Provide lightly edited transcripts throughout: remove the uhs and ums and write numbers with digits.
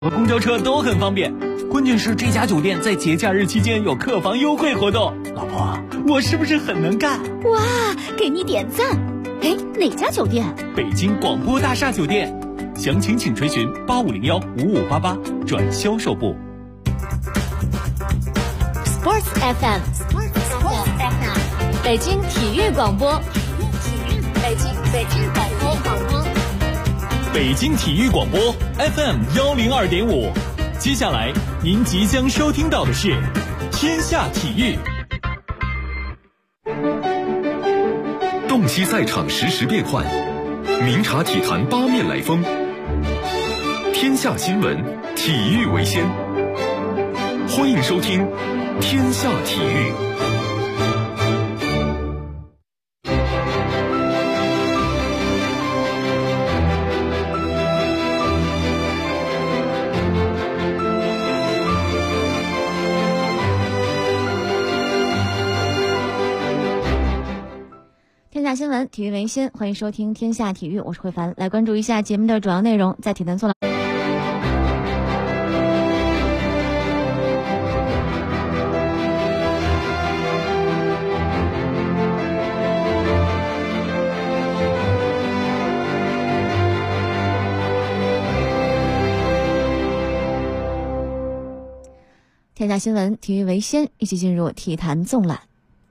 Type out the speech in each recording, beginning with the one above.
和公交车都很方便，关键是这家酒店在节假日期间有客房优惠活动。老婆，我是不是很能干？ 哇，给你点赞！哎，哪家酒店？ 北京广播大厦酒店，详情请垂询85015588转销售部。 Sports FM， 北京体育广播，北京广播。 北京体育广播 FM102.5，接下来您即将收听到的是天下体育。 洞悉赛场实时变幻，明察体坛八面来风。天下新闻，体育为先。欢迎收听天下体育。 天下新闻，体育为先，欢迎收听天下体育，我是慧凡。来关注一下节目的主要内容，在体坛纵览。天下新闻，体育为先，一起进入体坛纵览。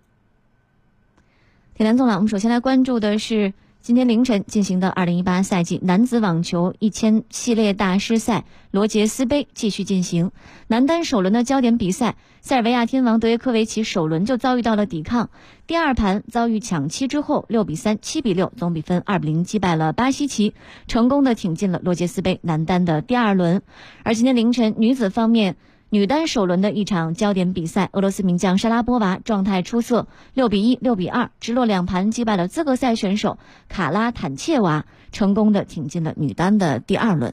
体坛纵览，我们首先来关注的是今天凌晨进行的2018赛季男子网球1000系列大师赛罗杰斯杯继续进行。男单首轮的焦点比赛，塞尔维亚天王德约科维奇首轮就遭遇到了抵抗，第二盘遭遇抢七之后6比3、7比6，总比分2比0击败了巴西奇，成功的挺进了罗杰斯杯男单的第二轮。而今天凌晨女子方面，女单首轮的一场焦点比赛，俄罗斯名将莎拉波娃状态出色，6比1、6比2，直落两盘击败了资格赛选手卡拉坦切娃，成功的挺进了女单的第二轮。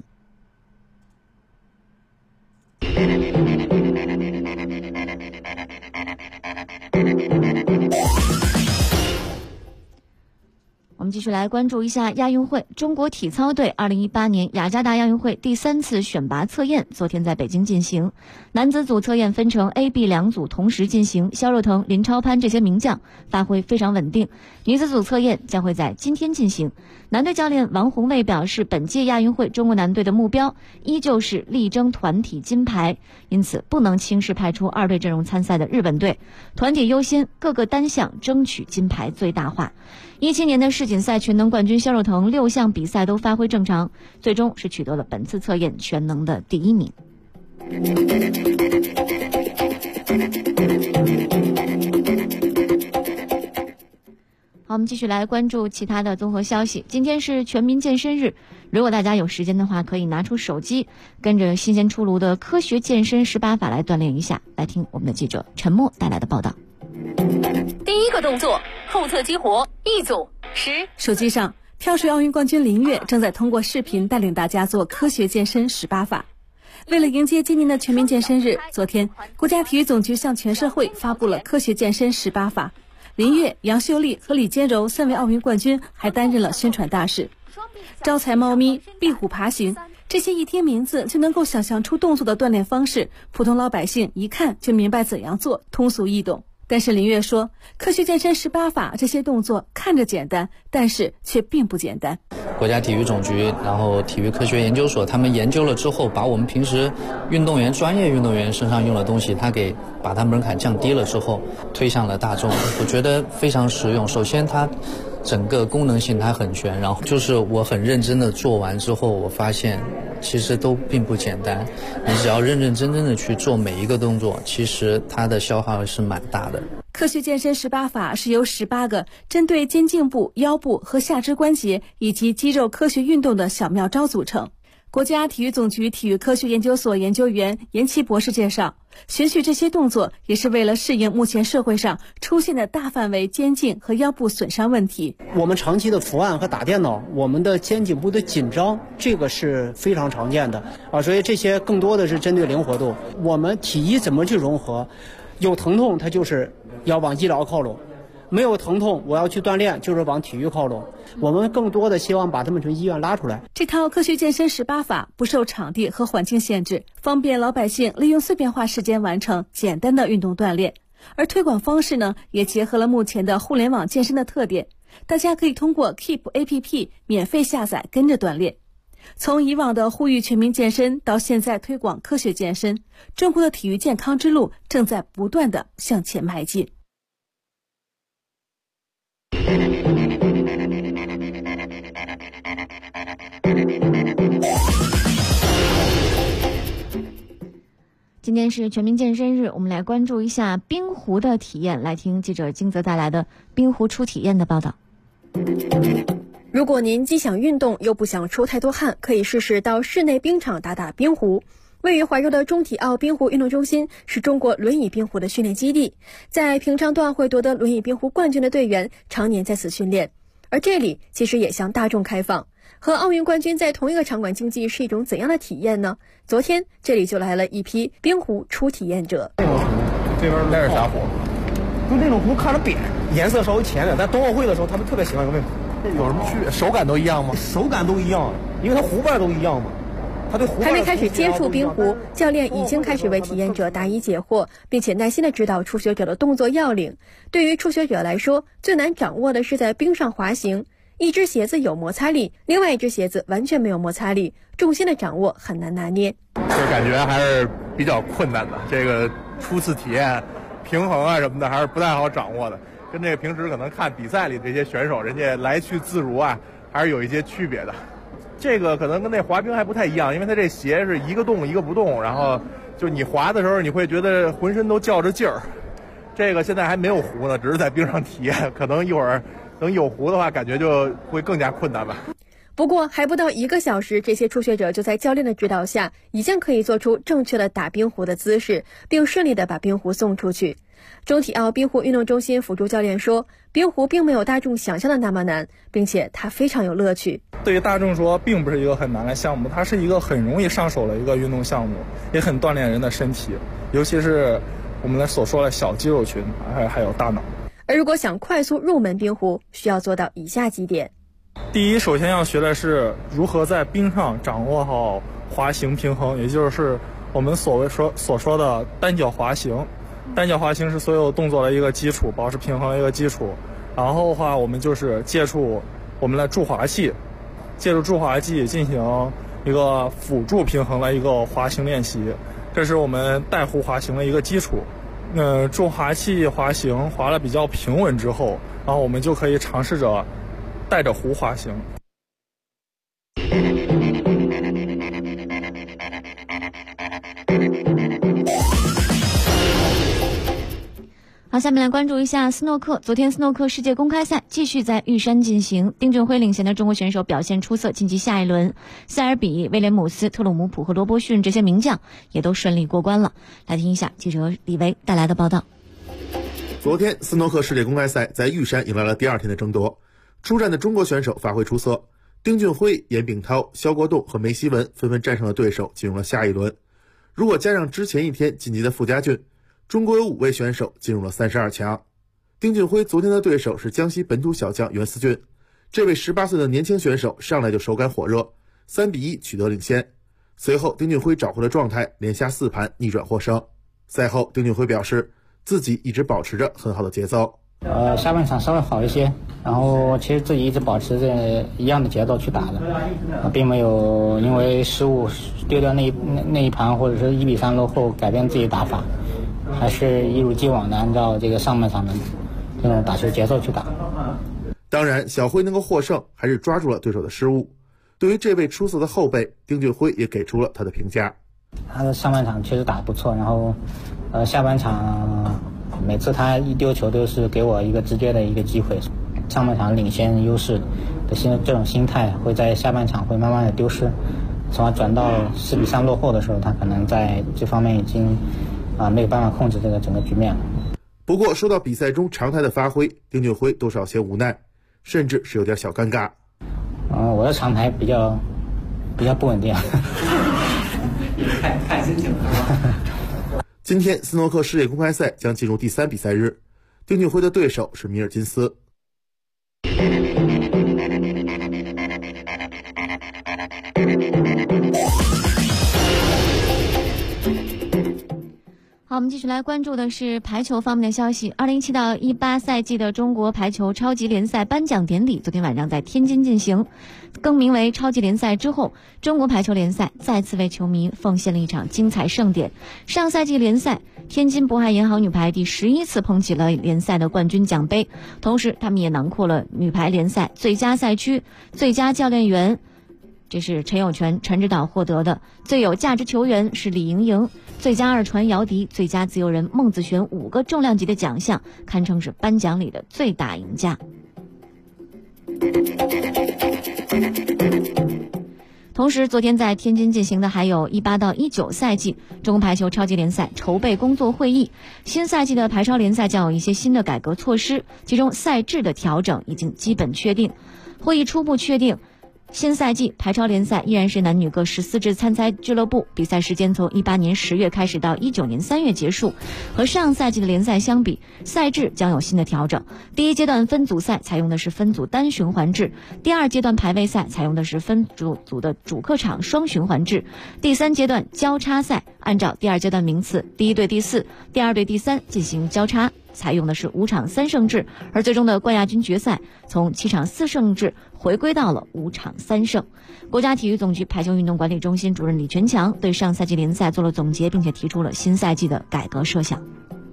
我们继续来关注一下亚运会。中国体操队2018年雅加达亚运会第3次选拔测验昨天在北京进行。男子组测验分成 A、B 两组同时进行，肖若腾、林超攀这些名将发挥非常稳定。女子组测验将会在今天进行。男队教练王宏卫表示，本届亚运会中国男队的目标依旧是力争团体金牌，因此不能轻视派出二队阵容参赛的日本队，团体优先，各个单项争取金牌最大化。17年的世锦赛全能冠军肖若腾6项比赛都发挥正常，最终是取得了本次测验全能的第1名。好，我们继续来关注其他的综合消息。今天是全民健身日，如果大家有时间的话，可以拿出手机，跟着新鲜出炉的科学健身18法来锻炼一下。来听我们的记者陈默带来的报道。 第一个动作，后侧激活，1组10。 手机上，跳水奥运冠军林跃正在通过视频带领大家做科学健身18法。为了迎接今年的全民健身日，昨天国家体育总局向全社会发布了科学健身18法。林跃、杨秀丽和李坚柔3位奥运冠军还担任了宣传大使。招财猫咪、壁虎爬行，这些一听名字就能够想象出动作的锻炼方式，普通老百姓一看就明白怎样做，通俗易懂。但是林跃说，科学健身18法这些动作看着简单，但是却并不简单。 国家体育总局，然后体育科学研究所，他们研究了之后，把我们平时专业运动员身上用的东西，把它门槛降低了之后，推向了大众。我觉得非常实用。首先它整个功能性它很全，然后就是我很认真的做完之后，我发现其实都并不简单。你只要认认真真的去做每一个动作，其实它的消耗是蛮大的。 科学健身18法是由18个针对肩颈部、腰部和下肢关节以及肌肉科学运动的小妙招组成。国家体育总局体育科学研究所研究员严琦博士介绍，选取这些动作也是为了适应目前社会上出现的大范围肩颈和腰部损伤问题。 我们长期的伏案和打电脑，我们的肩颈部的紧张，这个是非常常见的所以这些更多的是针对灵活度。我们体医怎么去融合？有疼痛它就是要往医疗靠拢没有疼痛，我要去锻炼，就是往体育靠拢。我们更多的希望把他们从医院拉出来。 这套科学健身18法不受场地和环境限制，方便老百姓利用碎片化时间完成简单的运动锻炼。而推广方式呢，也结合了目前的互联网健身的特点，大家可以通过 Keep APP 免费下载跟着锻炼。从以往的呼吁全民健身到现在推广科学健身，中国的体育健康之路正在不断的向前迈进。 今天是全民健身日，我们来关注一下冰壶的体验，来听记者金泽带来的冰壶初体验的报道。 如果您既想运动又不想出太多汗，可以试试到室内冰场打打冰壶。位于怀柔的中体奥冰壶运动中心是中国轮椅冰壶的训练基地，在平昌段会夺得轮椅冰壶冠军的队员常年在此训练。而这里其实也向大众开放，和奥运冠军在同一个场馆竞技是一种怎样的体验呢？昨天这里就来了一批冰壶初体验者。 这边带着啥壶？就那种壶看着扁，颜色稍微浅点，但冬奥会的时候他们特别喜欢用那壶。有什么区别？手感都一样吗？手感都一样，因为它壶瓣都一样嘛。 还没开始接触冰壶，教练已经开始为体验者答疑解惑，并且耐心地指导初学者的动作要领。对于初学者来说，最难掌握的是在冰上滑行。一只鞋子有摩擦力，另外一只鞋子完全没有摩擦力，重心的掌握很难拿捏。 就感觉还是比较困难的，这个初次体验平衡啊什么的还是不太好掌握的，跟这个平时可能看比赛里这些选手人家来去自如啊，还是有一些区别的。这个可能跟那滑冰还不太一样，因为它这鞋是一个动一个不动，然后就你滑的时候你会觉得浑身都较着劲儿。这个现在还没有壶呢，只是在冰上体验，可能一会儿等有壶的话感觉就会更加困难吧。 不过还不到1个小时，这些初学者就在教练的指导下已经可以做出正确的打冰壶的姿势，并顺利的把冰壶送出去。中体奥冰壶运动中心辅助教练说，冰壶并没有大众想象的那么难，并且它非常有乐趣。 对于大众说并不是一个很难的项目，它是一个很容易上手的一个运动项目，也很锻炼人的身体，尤其是我们所说的小肌肉群还有大脑。 而如果想快速入门冰壶，需要做到以下几点。 第一，首先要学的是如何在冰上掌握好滑行平衡，也就是我们所说的单脚滑行。单脚滑行是所有动作的一个基础，保持平衡的一个基础。然后的话，我们就是借助我们的助滑器，借助助滑器进行一个辅助平衡的一个滑行练习，这是我们带壶滑行的一个基础。助滑器滑行滑得比较平稳之后，然后我们就可以尝试着带着壶滑行。 好，下面来关注一下斯诺克。昨天斯诺克世界公开赛继续在玉山进行，丁俊晖领衔的中国选手表现出色，晋级下一轮。塞尔比、威廉姆斯、特鲁姆普和罗伯逊这些名将也都顺利过关了。来听一下记者李维带来的报道。 昨天斯诺克世界公开赛在玉山迎来了第2天的争夺，出战的中国选手发挥出色，丁俊晖、严炳涛、肖国栋和梅希文纷纷战胜了对手，进入了下一轮。如果加上之前一天晋级的傅家俊，中国有5位选手进入了32强。丁俊晖昨天的对手是江西本土小将袁思俊，这位18岁的年轻选手上来就手感火热，3-1取得领先。随后丁俊晖找回了状态，连下4盘逆转获胜。赛后丁俊晖表示自己一直保持着很好的节奏。 下半场稍微好一些，然后其实自己一直保持着一样的节奏去打的，并没有因为失误丢掉那一盘或者是1-3落后改变自己打法，还是一如既往的按照这个上半场的这种打球节奏去打。 当然小晖能够获胜还是抓住了对手的失误。对于这位出色的后辈，丁俊晖也给出了他的评价。 他的上半场确实打得不错，然后下半场每次他一丢球都是给我一个直接的一个机会，上半场领先优势的这种心态会在下半场会慢慢的丢失，从而转到4-3落后的时候，他可能在这方面已经没有办法控制这个整个局面了。 不过说到比赛中常态的发挥，丁俊晖多少些无奈，甚至是有点小尴尬。 我的常态比较不稳定。看心情了。 今天斯诺克世界公开赛将进入第3比赛日， 丁俊晖的对手是米尔金斯。 好，我们继续来关注的是排球方面的消息。2017到18赛季的中国排球超级联赛颁奖典礼昨天晚上在天津进行。更名为超级联赛之后，中国排球联赛再次为球迷奉献了一场精彩盛典。上赛季联赛，天津渤海银行女排第11次捧起了联赛的冠军奖杯，同时他们也囊括了女排联赛最佳赛区、最佳教练员，这是陈友泉、陈指导获得的，最有价值球员是李盈莹，最佳二传姚笛，最佳自由人孟子璇5个重量级的奖项，堪称是颁奖礼的最大赢家。同时，昨天在天津进行的还有18到19赛季中国排球超级联赛筹备工作会议。新赛季的排超联赛将有一些新的改革措施，其中赛制的调整已经基本确定。会议初步确定，新赛季排超联赛依然是男女各14支参赛俱乐部，比赛时间从18年10月开始到19年3月结束。和上赛季的联赛相比，赛制将有新的调整。第一阶段分组赛采用的是分组单循环制，第二阶段排位赛采用的是分组的主客场双循环制，第三阶段交叉赛按照第二阶段名次，第一对第4，第二对第3进行交叉，采用的是5场3胜制，而最终的冠亚军决赛从7场4胜制回归到了5场3胜。国家体育总局排球运动管理中心主任李全强对上赛季联赛做了总结，并且提出了新赛季的改革设想。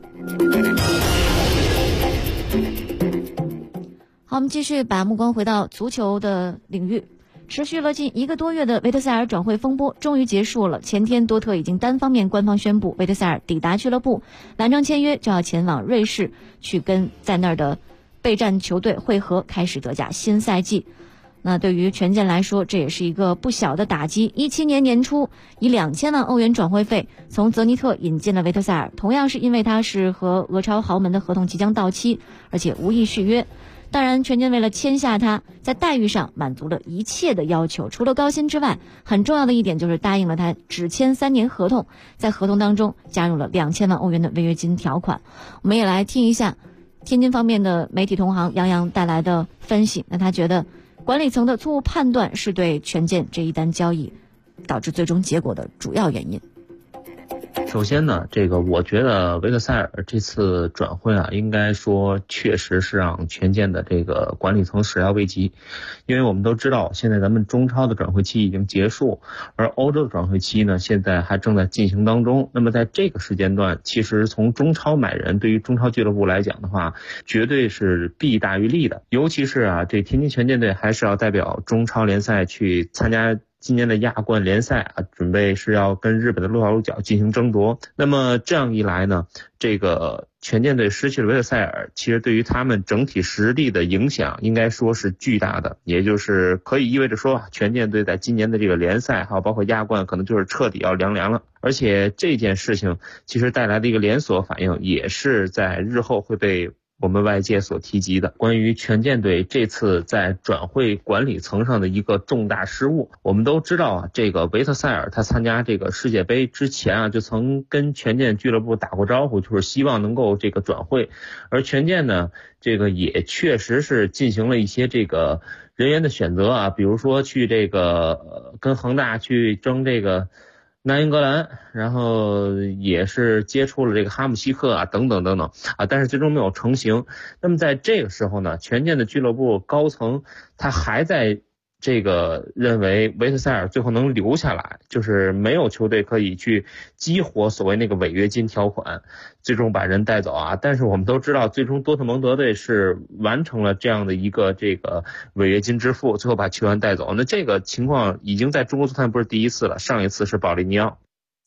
好，我们继续把目光回到足球的领域。持续了近1个多月的维特塞尔转会风波终于结束了。前天多特已经单方面官方宣布，维特塞尔抵达俱乐部，蓝章签约，就要前往瑞士去跟在那儿的备战球队会合，开始德甲新赛季。那对于权健来说，这也是一个不小的打击。17年年初以2000万欧元转会费从泽尼特引进了维特塞尔，同样是因为他是和俄超豪门的合同即将到期，而且无意续约。当然，权健为了签下他，在待遇上满足了一切的要求，除了高薪之外，很重要的一点就是答应了他只签3年合同，在合同当中加入了2000万欧元的违约金条款。我们也来听一下天津方面的媒体同行杨洋带来的分析。那他觉得管理层的错误判断是对权健这一单交易导致最终结果的主要原因。 首先呢，我觉得维特塞尔这次转会啊，应该说确实是让权健的这个管理层始料未及。因为我们都知道，现在咱们中超的转会期已经结束，而欧洲的转会期呢，现在还正在进行当中。那么在这个时间段，其实从中超买人，对于中超俱乐部来讲的话，绝对是弊大于利的。尤其是啊，这天津权健队还是要代表中超联赛去参加今年的亚冠联赛啊，准备是要跟日本的鹿岛鹿角进行争夺。那么这样一来呢，这个权健队失去了维特塞尔，其实对于他们整体实力的影响应该说是巨大的，也就是可以意味着说，权健队在今年的这个联赛还有包括亚冠可能就是彻底要凉了。而且这件事情其实带来的一个连锁反应，也是在日后会被我们外界所提及的关于权健队这次在转会管理层上的一个重大失误。我们都知道啊，这个维特塞尔他参加这个世界杯之前啊，就曾跟权健俱乐部打过招呼，就是希望能够这个转会。而权健呢，这个也确实是进行了一些这个人员的选择啊，比如说去这个跟恒大去争这个南英格兰，然后也是接触了这个哈姆西克啊，等等等等啊，但是最终没有成型。那么在这个时候呢，权健的俱乐部高层他还在这个认为维特塞尔最后能留下来，就是没有球队可以去激活所谓那个违约金条款，最终把人带走啊。但是我们都知道，最终多特蒙德队是完成了这样的一个这个违约金支付，最后把球员带走。那这个情况已经在中国足坛不是第一次了，上一次是保利尼奥。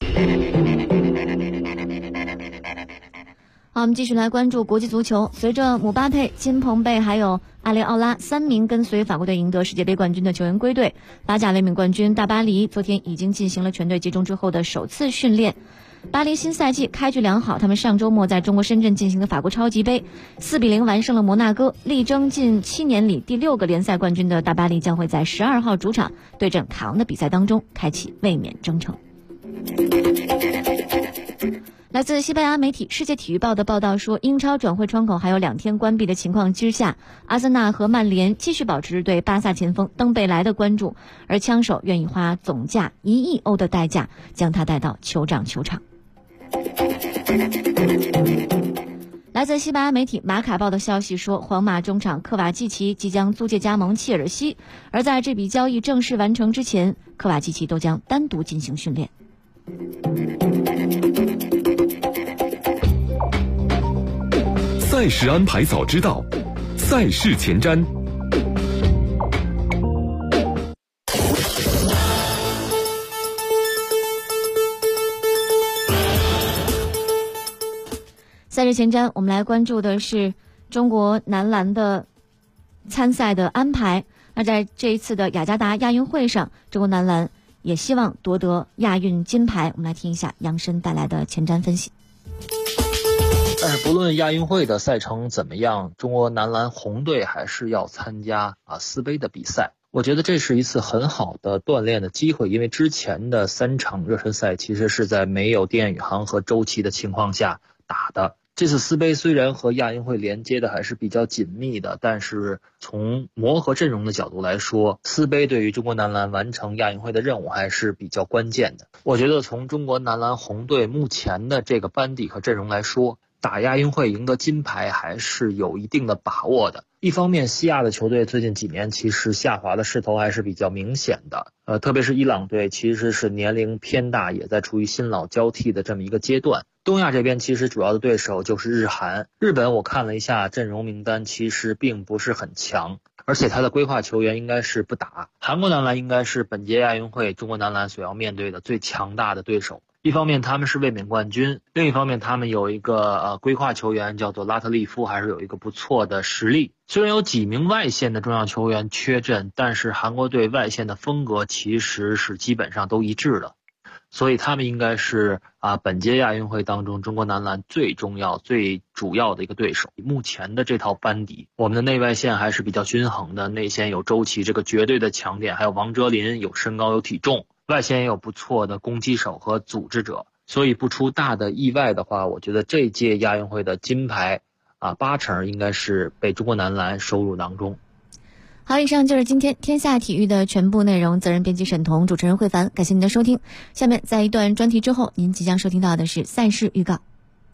好，我们继续来关注国际足球。随着姆巴佩、金彭贝还有阿雷奥拉3名跟随法国队赢得世界杯冠军的球员归队，法甲卫冕冠军大巴黎昨天已经进行了全队集中之后的首次训练。巴黎新赛季开局良好，他们上周末在中国深圳进行的法国超级杯4-0完胜了摩纳哥，力争近7年里第6个联赛冠军的大巴黎将会在12号主场对阵卡昂的比赛当中开启卫冕征程。 来自西班牙媒体《世界体育报》的报道说，英超转会窗口还有2天关闭的情况之下，阿森纳和曼联继续保持对巴萨前锋登贝莱的关注，而枪手愿意花总价1亿欧的代价将他带到酋长球场。来自西班牙媒体《马卡报》的消息说，皇马中场科瓦季奇即将租借加盟切尔西，而在这笔交易正式完成之前，科瓦季奇都将单独进行训练。 赛事安排早知道，赛事前瞻。 赛事前瞻，我们来关注的是中国男篮的参赛的安排。那在这一次的雅加达亚运会上，中国男篮也希望夺得亚运金牌。我们来听一下杨申带来的前瞻分析。 但是不论亚运会的赛程怎么样，中国男篮红队还是要参加四杯的比赛。我觉得这是一次很好的锻炼的机会，因为之前的3场热身赛其实是在没有丁彦雨航和周琦的情况下打的。这次4杯虽然和亚运会连接的还是比较紧密的，但是从磨合阵容的角度来说，4杯对于中国男篮完成亚运会的任务还是比较关键的。我觉得从中国男篮红队目前的这个班底和阵容来说，打亚运会赢得金牌还是有一定的把握的。一方面，西亚的球队最近几年其实下滑的势头还是比较明显的，特别是伊朗队其实是年龄偏大，也在处于新老交替的这么一个阶段。东亚这边其实主要的对手就是日韩，日本我看了一下阵容名单，其实并不是很强，而且他的规划球员应该是不打。韩国男篮应该是本届亚运会中国男篮所要面对的最强大的对手。一方面他们是卫冕冠军，另一方面他们有一个规划球员叫做拉特利夫，还是有一个不错的实力。虽然有几名外线的重要球员缺阵，但是韩国队外线的风格其实是基本上都一致的，所以他们应该是本届亚运会当中中国男篮最重要最主要的一个对手。目前的这套班底，我们的内外线还是比较均衡的，内线有周琦这个绝对的强点，还有王哲林有身高有体重，外线也有不错的攻击手和组织者，所以不出大的意外的话，我觉得这届亚运会的金牌8成应该是被中国男篮收入当中。 好，以上就是今天天下体育的全部内容。责任编辑沈彤，主持人慧凡，感谢您的收听。下面在一段专题之后，您即将收听到的是赛事预告。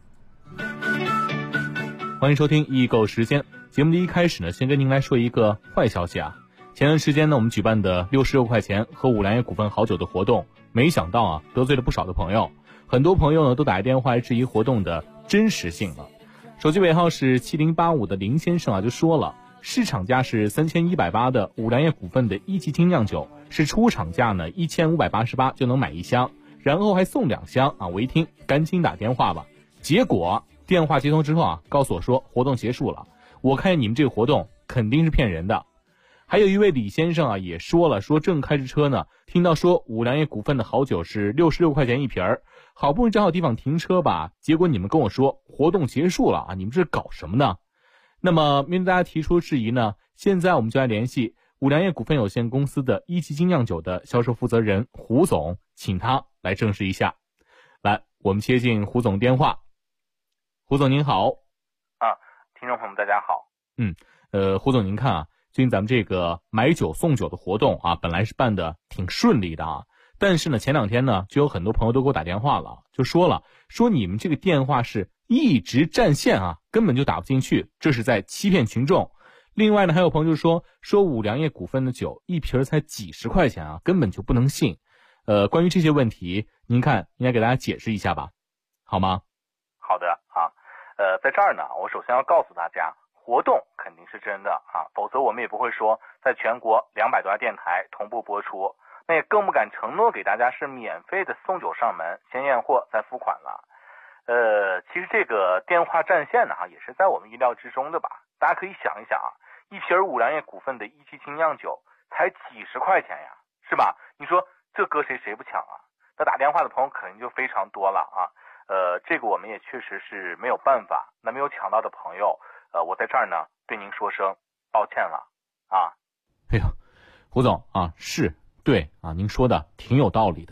欢迎收听易购时间。节目的一开始呢，先跟您来说一个坏消息啊。前段时间呢，我们举办的66块钱喝五粮液股份好酒的活动，没想到得罪了不少的朋友。很多朋友呢都打电话来质疑活动的真实性了。手机尾号是7085的林先生就说了，市场价是3180的五粮液股份的1级精酿酒，是出厂价呢1588就能买1箱，然后还送2箱我一听赶紧打电话吧。结果电话接通之后告诉我说活动结束了，我看见你们这个活动肯定是骗人的。还有一位李先生也说了，说正开着车呢，听到说五粮液股份的好酒是66块钱一瓶儿，好不容易找好地方停车吧，结果你们跟我说活动结束了你们是搞什么呢？那么面对大家提出质疑呢，现在我们就来联系五粮液股份有限公司的1级精酿酒的销售负责人胡总，请他来证实一下。来，我们接进胡总电话。胡总您好。 听众朋友们大家好。 胡总您看最近咱们这个买酒送酒的活动本来是办的挺顺利的但是呢前2天呢就有很多朋友都给我打电话了，就说你们这个电话是一直占线根本就打不进去，这是在欺骗群众。另外呢还有朋友就说五粮液股份的酒一瓶才几十块钱根本就不能信。关于这些问题您看应该给大家解释一下吧，好吗？ 好的在这儿呢我首先要告诉大家，活动肯定是真的否则我们也不会说在全国200多家电台同步播出，那也更不敢承诺给大家是免费的送酒上门，先验货再付款了。其实这个电话占线呢也是在我们意料之中的吧。大家可以想一想一瓶五粮液股份的1级精酿酒才几十块钱呀，是吧？你说这搁谁不抢那打电话的朋友肯定就非常多了这个我们也确实是没有办法。那没有抢到的朋友我在这儿呢对您说声抱歉了哎呦，胡总是对您说的挺有道理的，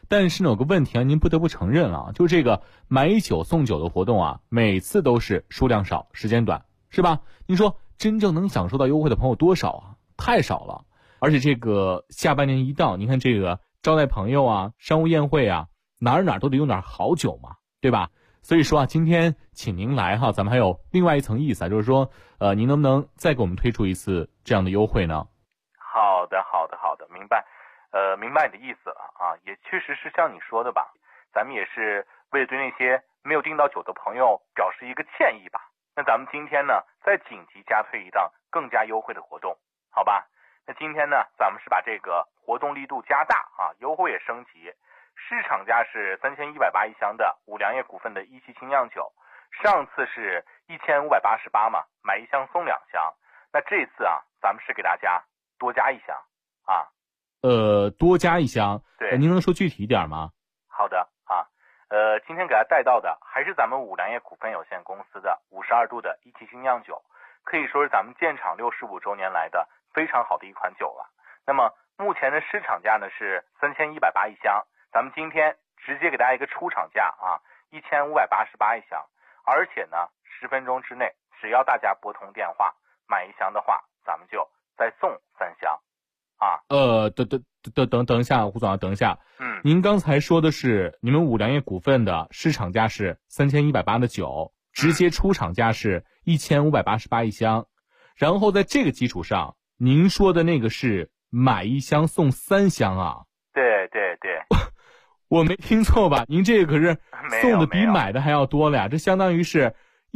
但是呢，有个问题啊，您不得不承认啊，就这个买酒送酒的活动啊，每次都是数量少，时间短，是吧？您说真正能享受到优惠的朋友多少啊？太少了。而且这个下半年一到，您看这个招待朋友啊、商务宴会啊，哪儿都得用点好酒嘛，对吧？所以说啊，今天请您来哈，咱们还有另外一层意思啊，就是说，您能不能再给我们推出一次这样的优惠呢？ 好的，明白。明白你的意思了啊，也确实是像你说的吧，咱们也是为了对那些没有订到酒的朋友表示一个歉意吧。那咱们今天呢，再紧急加推一档更加优惠的活动，好吧？那今天呢，咱们是把这个活动力度加大啊，优惠也升级。市场价是3180一箱的五粮液股份的一期精酿酒，上次是1588嘛，买一箱送2箱。那这次啊，咱们是给大家多加一箱啊。 多加一箱， 对， 您能说具体一点吗？ 好的啊，今天给大家带到的还是咱们五粮液股份有限公司的52度的一期精酿酒，可以说是咱们建厂65周年来的非常好的一款酒了。那么目前的市场价呢是3180一箱，咱们今天直接给大家一个出厂价啊，1588一箱，而且呢10分钟之内，只要大家拨通电话买一箱的话，咱们就再送3箱。啊， 等一下，胡总啊，等一下。您刚才说的是你们五粮液股份的市场价是3180的酒，直接出厂价是1588一箱，然后在这个基础上，您说的那个是买一箱送3箱啊？ 对， 我没听错吧？您这个可是送的比买的还要多了呀，这相当于是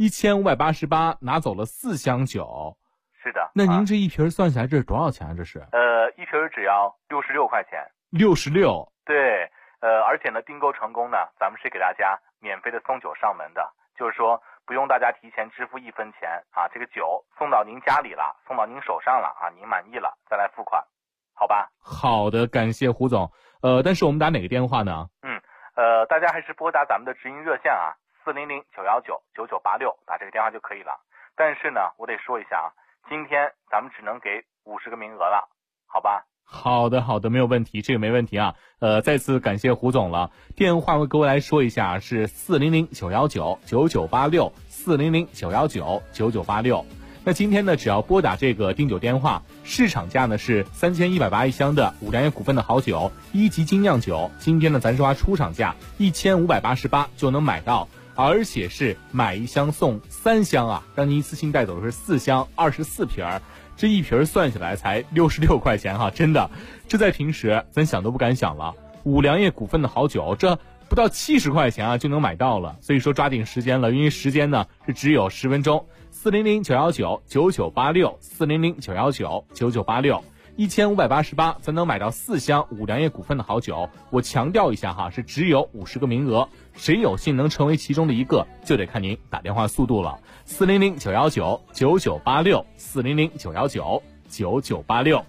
1588拿走了4箱酒。 是的， 那您这一瓶算下来这是多少钱啊？这是一瓶只要66块钱。 66？ 对，而且呢，订购成功呢，咱们是给大家免费的送酒上门的，就是说不用大家提前支付1分钱啊，这个酒送到您家里了，送到您手上了啊，您满意了再来付款，好吧？ 好的，感谢胡总。但是我们打哪个电话呢？ 大家还是拨打咱们的直营热线啊，400-919-9986，打这个电话就可以了。但是呢，我得说一下啊。今天咱们只能给50个名额了，好吧？ 好的，没有问题，这个没问题啊。再次感谢胡总了。电话各位来说一下，是400-919-9986 400-919-9986。那今天呢，只要拨打这个订酒电话，市场价呢是3180一箱的五粮液股份的好酒1级精酿酒，今天呢咱是花出厂价1588就能买到。而且是买一箱送3箱啊，让您一次性带走的是4箱24瓶，这一瓶算下来才66块钱哈，真的，这在平时咱想都不敢想了。五粮液股份的好酒，这不到70块钱啊就能买到了，所以说抓紧时间了，因为时间呢是只有10分钟。400-919-9986 400-919-9986 1588才能买到4箱五粮液股份的好酒。我强调一下哈，是只有50个名额，谁有幸能成为其中的一个，就得看您打电话速度了。400-919-9986 400-919-9986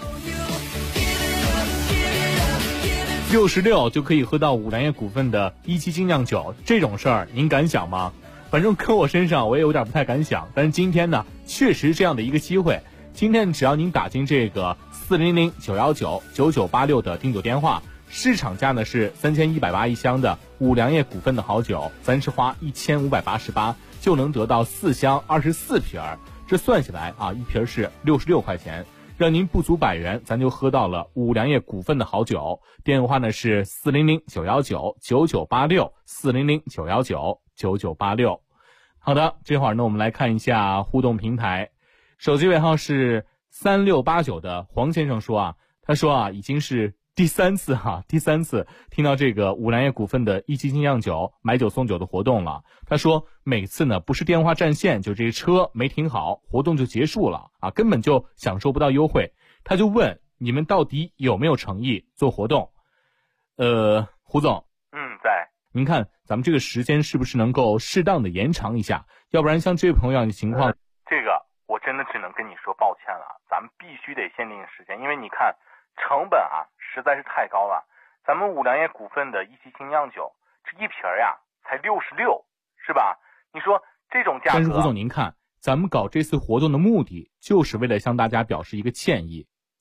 66就可以喝到五粮液股份的1期精酿酒，这种事儿您敢想吗？反正搁我身上我也有点不太敢想，但是今天呢确实这样的一个机会。今天只要您打进这个400-919-9986的订酒电话，市场价呢是3180一箱的五粮液股份的好酒，咱是花1588就能得到4箱24瓶，这算下来啊，一瓶是66块钱，让您不足100元，咱就喝到了五粮液股份的好酒。电话呢是400-919-9986 400-919-9986。好的，这会儿呢我们来看一下互动平台。手机尾号是3689的黄先生说啊，他说啊，已经是第三次听到这个五粮液股份的1期精酿酒买酒送酒的活动了。他说每次呢不是电话占线，就这车没停好，活动就结束了啊，根本就享受不到优惠。他就问你们到底有没有诚意做活动？胡总， 在。 您看咱们这个时间是不是能够适当的延长一下？要不然像这位朋友的情况， 这个我真的只能跟你说抱歉了，咱们必须得限定时间，因为你看成本啊实在是太高了。咱们五粮液股份的1期精酿酒，这一瓶呀才66，是吧？你说这种价格。 但是胡总您看，咱们搞这次活动的目的就是为了向大家表示一个歉意，对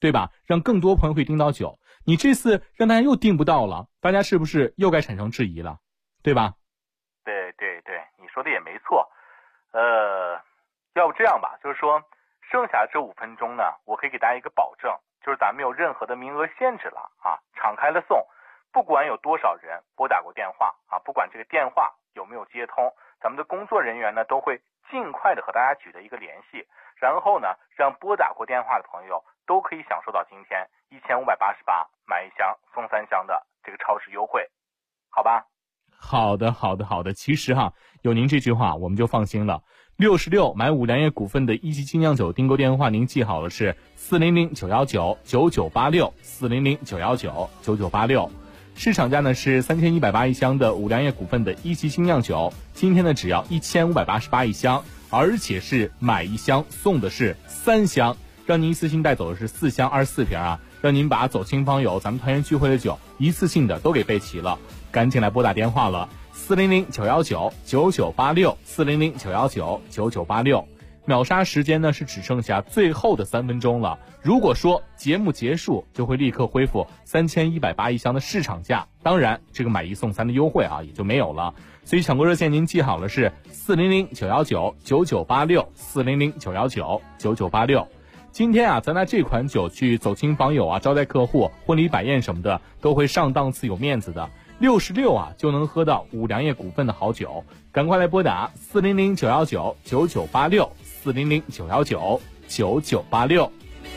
对吧？让更多朋友可以订到酒。你这次让大家又订不到了，大家是不是又该产生质疑了，对吧？ 对，你说的也没错。要不这样吧，就是说剩下这5分钟呢，我可以给大家一个保证，就是咱没有任何的名额限制了啊，敞开了送，不管有多少人拨打过电话啊，不管这个电话有没有接通，咱们的工作人员呢都会尽快的和大家取得一个联系，然后呢让拨打过电话的朋友都可以享受到今天1588买1箱送3箱的这个超市优惠，好吧？ 好的。其实有您这句话我们就放心了。66买五粮液股份的一级精酿酒订购电话您记好了，是400-919-9986 400-919-9986。市场价呢是3180一箱的五粮液股份的一级精酿酒，今天呢只要1588一箱，而且是买1箱送的是3箱，让您一次性带走的是4箱24瓶啊，让您把走亲访友咱们团圆聚会的酒一次性的都给备齐了。赶紧来拨打电话了，400-919-9986 400-919-9986。秒杀时间呢是只剩下最后的3分钟了，如果说节目结束就会立刻恢复3180一箱的市场价，当然这个买1送3的优惠也就没有了。所以抢购热线您记好了，是400-919-9986 400-919-9986。今天咱拿这款酒去走亲访友招待客户、婚礼摆宴什么的都会上档次有面子的。66就能喝到五粮液股份的好酒，赶快来拨打400-919-9986 400-919-9986。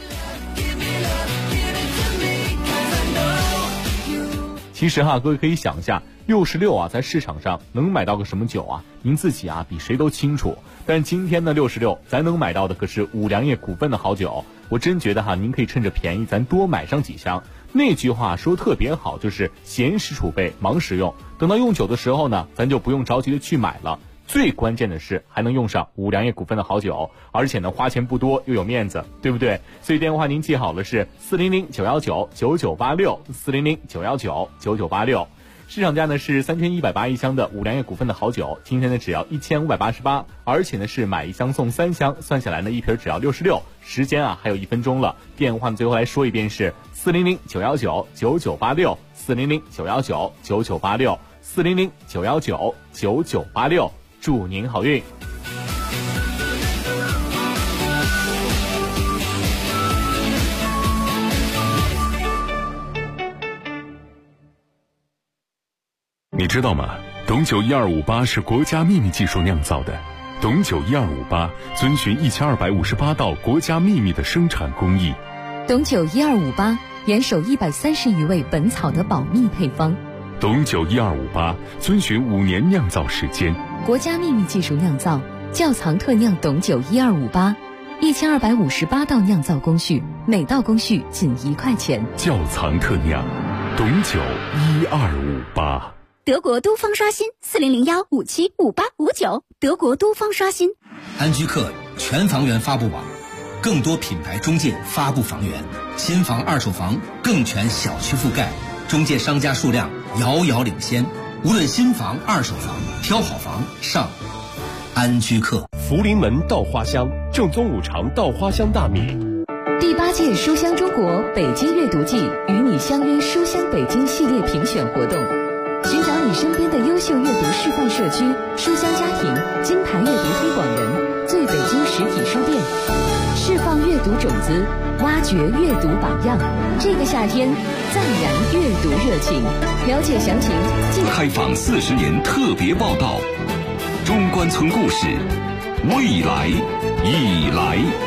其实各位可以想一下，66在市场上能买到个什么酒您自己比谁都清楚。但今天的66咱能买到的可是五粮液股份的好酒，我真觉得您可以趁着便宜咱多买上几箱。那句话说特别好，就是闲时储备，忙时用。等到用酒的时候呢，咱就不用着急的去买了。最关键的是还能用上五粮液股份的好酒，而且呢花钱不多又有面子，对不对？所以电话您记好了，是400-919-9986 400-919-9986。市场价呢是3180一箱的五粮液股份的好酒，今天呢只要1588，而且呢是买1箱送3箱，算下来呢一瓶只要66。时间还有1分钟了，电话最后来说一遍是400-919-9986 400-919-9986 400-919-9986。祝您好运。 你知道吗？董酒1258是国家秘密技术酿造的。董酒1258遵循1258道国家秘密的生产工艺。 董酒1258严守130余味本草的保密配方。 董酒1258遵循5年酿造时间， 国家秘密技术酿造，窖藏特酿董酒1258。1258道酿造工序，每道工序仅1块钱。 窖藏特酿，董酒1258。 德国都方刷新400-157-5859，德国都方刷新。 安居客全房源发布网，更多品牌中介发布房源，新房二手房更全小区覆盖，中介商家数量遥遥领先。无论新房二手房，挑好房上安居客。 福临门稻花香，正宗5常稻花香大米。 第8届书香中国北京阅读季与你相约书香北京系列评选活动，寻找你身边的优秀阅读示范社区、书香家庭、金牌阅读推广人、最北京实体书店，释放阅读种子，挖掘阅读榜样。这个夏天，暂燃阅读热情。了解详情， 开放40年特别报道，中关村故事，未来已来。